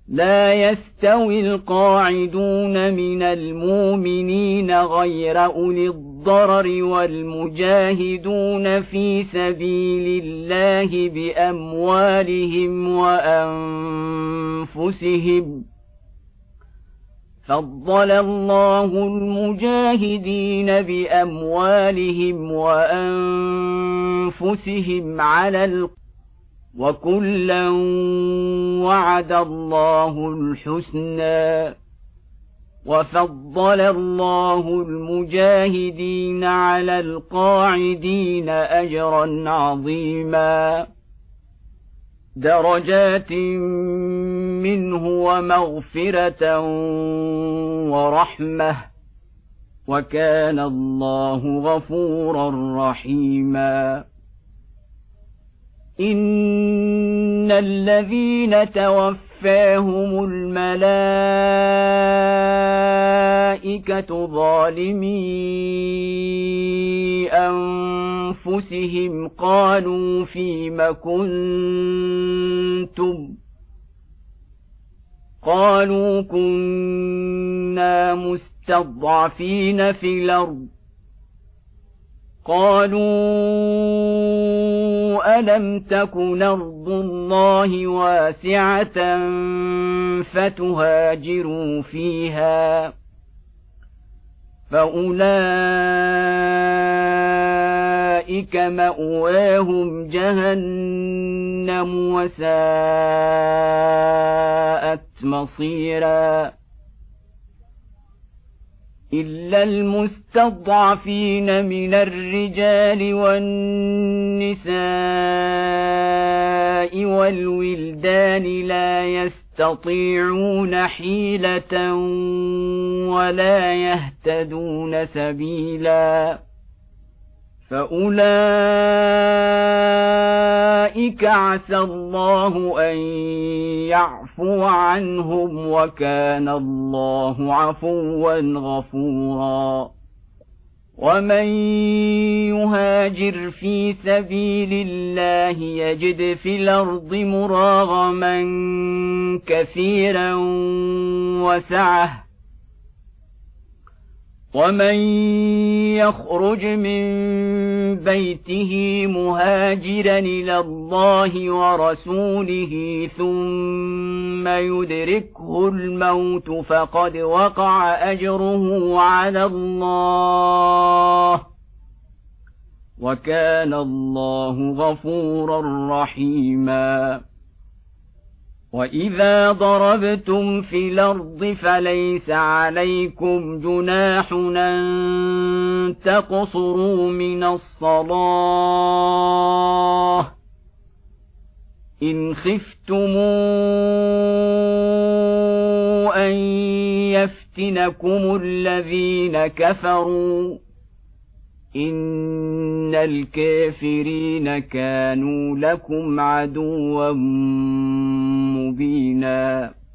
لا يستوي القاعدون من المؤمنين غير أولي الضرر والمجاهدون في سبيل الله بأموالهم وأنفسهم. فضل الله المجاهدين بأموالهم وأنفسهم على وكلا وعد الله الحسنى. وفضل الله المجاهدين على القاعدين أجرا عظيما، درجات منه ومغفرة ورحمة، وكان الله غفورا رحيما. إن الذين توفاهم الملائكة ظالمي أنفسهم قالوا فيم كنتم؟ قالوا كنا مستضعفين في الأرض. قالوا ألم تكن أرض الله واسعة فتهاجروا فيها؟ فأولئك مأواهم جهنم وساءت مصيرا. إلا المستضعفين من الرجال والنساء والولدان لا يستطيعون حيلة ولا يهتدون سبيلا، فأولئك عسى الله أن يعفو عنهم، وكان الله عفوا غفورا. ومن يهاجر في سبيل الله يجد في الأرض مراغما كثيرا وسعة، ومن يخرج من بيته مهاجرا إلى الله ورسوله ثم يدركه الموت فقد وقع أجره على الله، وكان الله غفورا رحيما. وإذا ضربتم في الأرض فليس عليكم جناح أن تقصروا من الصلاة إن خفتم أن يفتنكم الذين كفروا، إن الكافرين كانوا لكم عدوا مبينا.